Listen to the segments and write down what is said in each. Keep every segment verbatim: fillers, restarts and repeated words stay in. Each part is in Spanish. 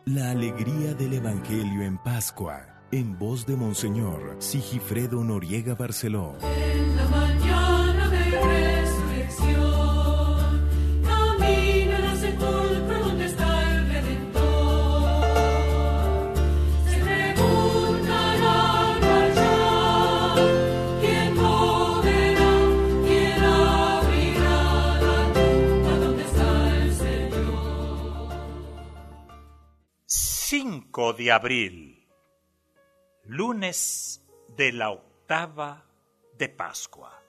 La alegría del Evangelio en Pascua, en voz de Monseñor Sigifredo Noriega Barceló. En la mañana de resurrección, camina al sepulcro donde está el Redentor. Se preguntarán allá, ¿quién moverá, quién abrirá la tumba donde está el Señor? cinco de abril, lunes de la octava de Pascua.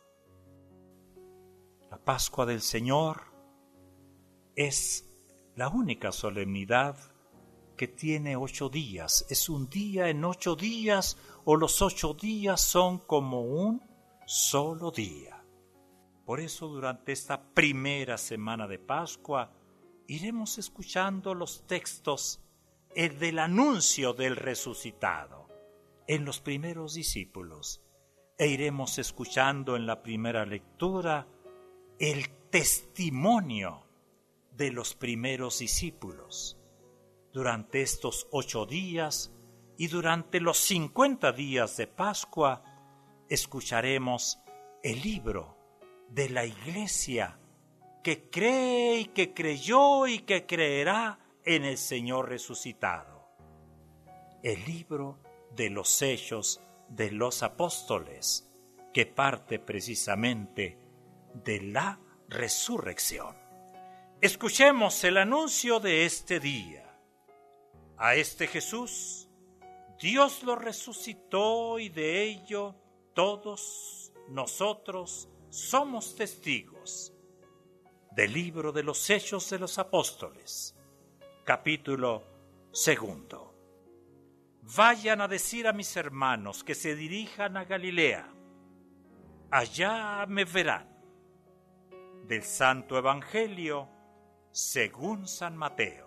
La Pascua del Señor es la única solemnidad que tiene ocho días. Es un día en ocho días, o los ocho días son como un solo día. Por eso durante esta primera semana de Pascua iremos escuchando los textos el del anuncio del resucitado en los primeros discípulos, e iremos escuchando en la primera lectura el testimonio de los primeros discípulos. Durante estos ocho días y durante los cincuenta días de Pascua escucharemos el libro de la Iglesia que cree y que creyó y que creerá en el Señor resucitado. El libro de los Hechos de los Apóstoles, que parte precisamente de la resurrección. Escuchemos el anuncio de este día. A este Jesús, Dios lo resucitó, y de ello todos nosotros somos testigos. Del libro de los Hechos de los Apóstoles, capítulo segundo. Vayan a decir a mis hermanos que se dirijan a Galilea. Allá me verán. Del Santo Evangelio según San Mateo.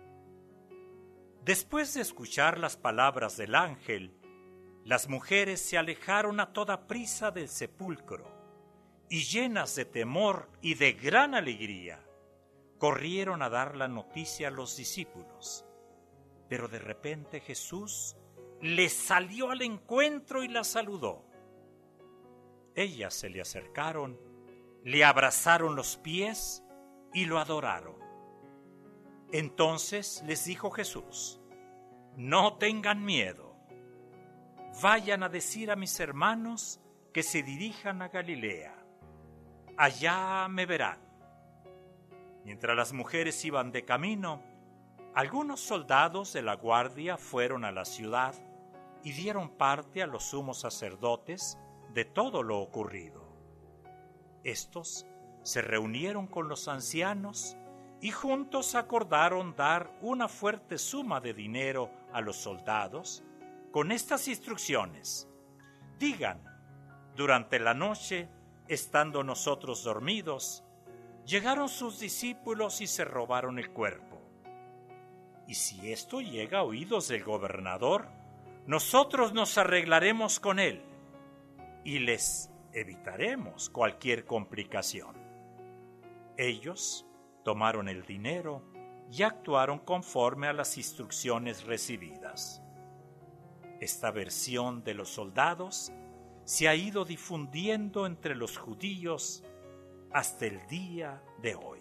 Después de escuchar las palabras del ángel, las mujeres se alejaron a toda prisa del sepulcro y, llenas de temor y de gran alegría, corrieron a dar la noticia a los discípulos. Pero de repente Jesús les salió al encuentro y la saludó. Ellas se le acercaron, le abrazaron los pies y lo adoraron. Entonces les dijo Jesús: no tengan miedo. Vayan a decir a mis hermanos que se dirijan a Galilea. Allá me verán. Mientras las mujeres iban de camino, algunos soldados de la guardia fueron a la ciudad y dieron parte a los sumos sacerdotes de todo lo ocurrido. Estos se reunieron con los ancianos y juntos acordaron dar una fuerte suma de dinero a los soldados con estas instrucciones: digan, durante la noche, estando nosotros dormidos, llegaron sus discípulos y se robaron el cuerpo. Y si esto llega a oídos del gobernador, nosotros nos arreglaremos con él y les evitaremos cualquier complicación. Ellos tomaron el dinero y actuaron conforme a las instrucciones recibidas. Esta versión de los soldados se ha ido difundiendo entre los judíos hasta el día de hoy.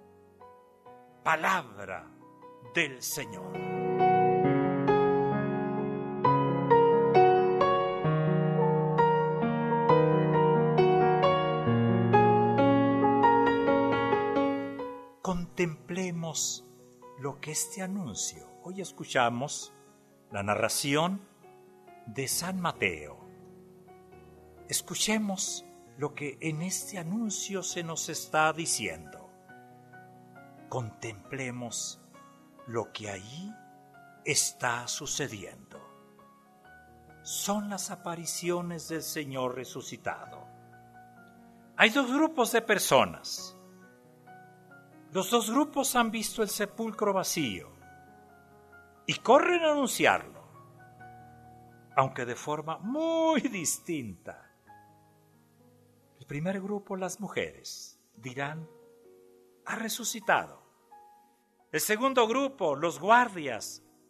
Palabra del Señor. Contemplemos lo que este anuncio. Hoy escuchamos la narración de San Mateo. Escuchemos lo que en este anuncio se nos está diciendo. Contemplemos lo que ahí está sucediendo. Son las apariciones del Señor resucitado. Hay dos grupos de personas. Los dos grupos han visto el sepulcro vacío y corren a anunciarlo, aunque de forma muy distinta. El primer grupo, las mujeres, dirán: ha resucitado. El segundo grupo, los guardias,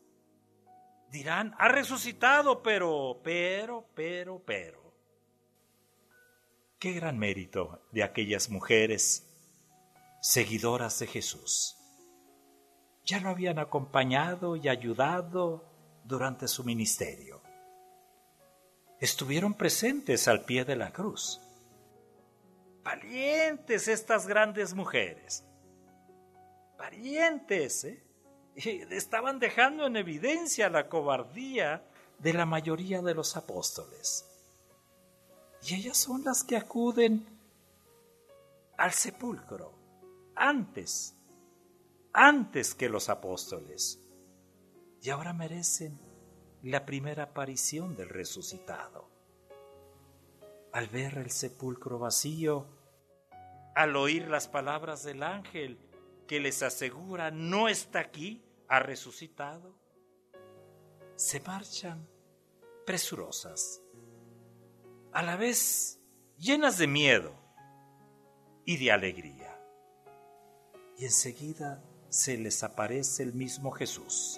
Dirán, ha resucitado, pero, pero, pero, pero. Qué gran mérito de aquellas mujeres seguidoras de Jesús. Ya lo habían acompañado y ayudado durante su ministerio. Estuvieron presentes al pie de la cruz. Valientes estas grandes mujeres. Valientes, ¿eh? Y estaban dejando en evidencia la cobardía de la mayoría de los apóstoles. Y ellas son las que acuden al sepulcro antes, antes que los apóstoles. Y ahora merecen la primera aparición del resucitado. Al ver el sepulcro vacío, al oír las palabras del ángel que les asegura no está aquí, ha resucitado, se marchan presurosas, a la vez llenas de miedo y de alegría. Y enseguida se les aparece el mismo Jesús.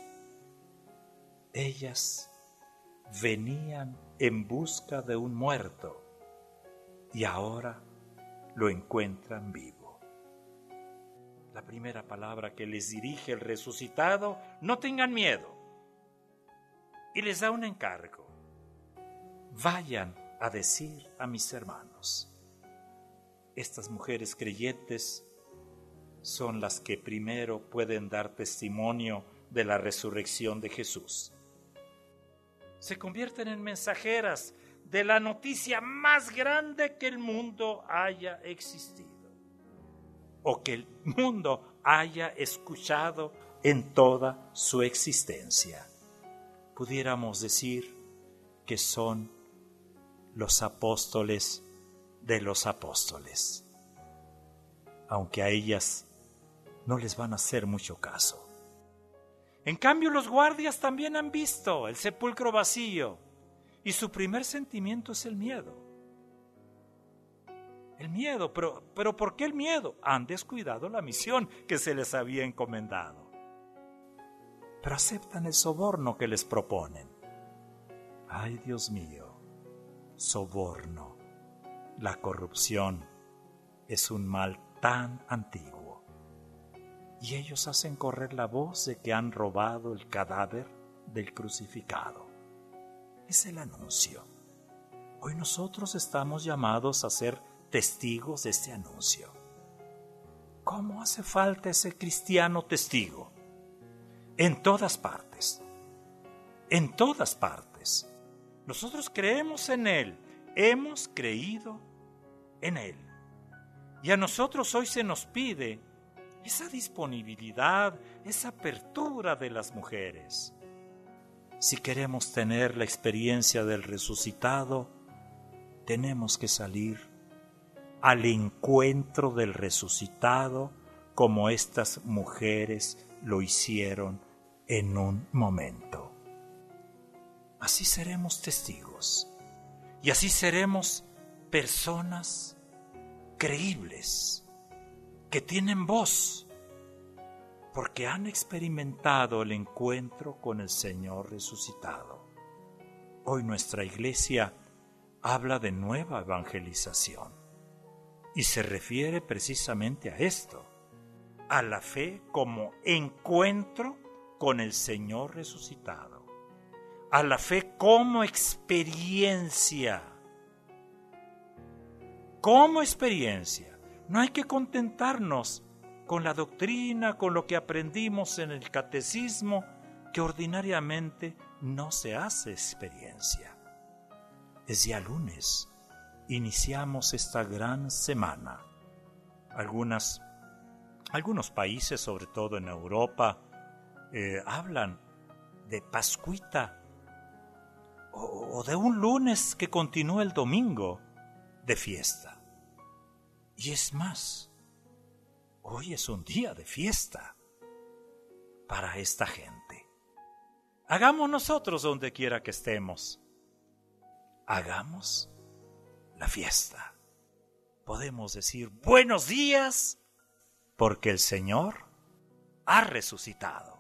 Ellas venían en busca de un muerto y ahora lo encuentran vivo. La primera palabra que les dirige el resucitado: no tengan miedo. Y les da un encargo: vayan a decir a mis hermanos. Estas mujeres creyentes son las que primero pueden dar testimonio de la resurrección de Jesús. Se convierten en mensajeras de la noticia más grande que el mundo haya existido o que el mundo haya escuchado en toda su existencia. Pudiéramos decir que son los apóstoles de los apóstoles, aunque a ellas no les van a hacer mucho caso. En cambio, los guardias también han visto el sepulcro vacío y su primer sentimiento es el miedo. El miedo, pero, pero ¿por qué el miedo? Han descuidado la misión que se les había encomendado. Pero aceptan el soborno que les proponen. Ay, Dios mío, soborno. La corrupción es un mal tan antiguo. Y ellos hacen correr la voz de que han robado el cadáver del crucificado. Es el anuncio. Hoy nosotros estamos llamados a ser testigos de este anuncio. ¿Cómo hace falta ese cristiano testigo? En todas partes. En todas partes. Nosotros creemos en Él. Hemos creído en Él. Y a nosotros hoy se nos pide esa disponibilidad, esa apertura de las mujeres. Si queremos tener la experiencia del resucitado, tenemos que salir al encuentro del resucitado como estas mujeres lo hicieron en un momento. Así seremos testigos y así seremos personas creíbles que tienen voz porque han experimentado el encuentro con el Señor resucitado. Hoy nuestra iglesia habla de nueva evangelización y se refiere precisamente a esto, a la fe como encuentro con el Señor resucitado, a la fe como experiencia, como experiencia. No hay que contentarnos con la doctrina, con lo que aprendimos en el catecismo, que ordinariamente no se hace experiencia. Es día lunes, iniciamos esta gran semana. Algunas, algunos países, sobre todo en Europa, eh, hablan de Pascuita o, o de un lunes que continúa el domingo de fiesta. Y es más, hoy es un día de fiesta para esta gente. Hagamos nosotros donde quiera que estemos. Hagamos la fiesta. Podemos decir buenos días porque el Señor ha resucitado.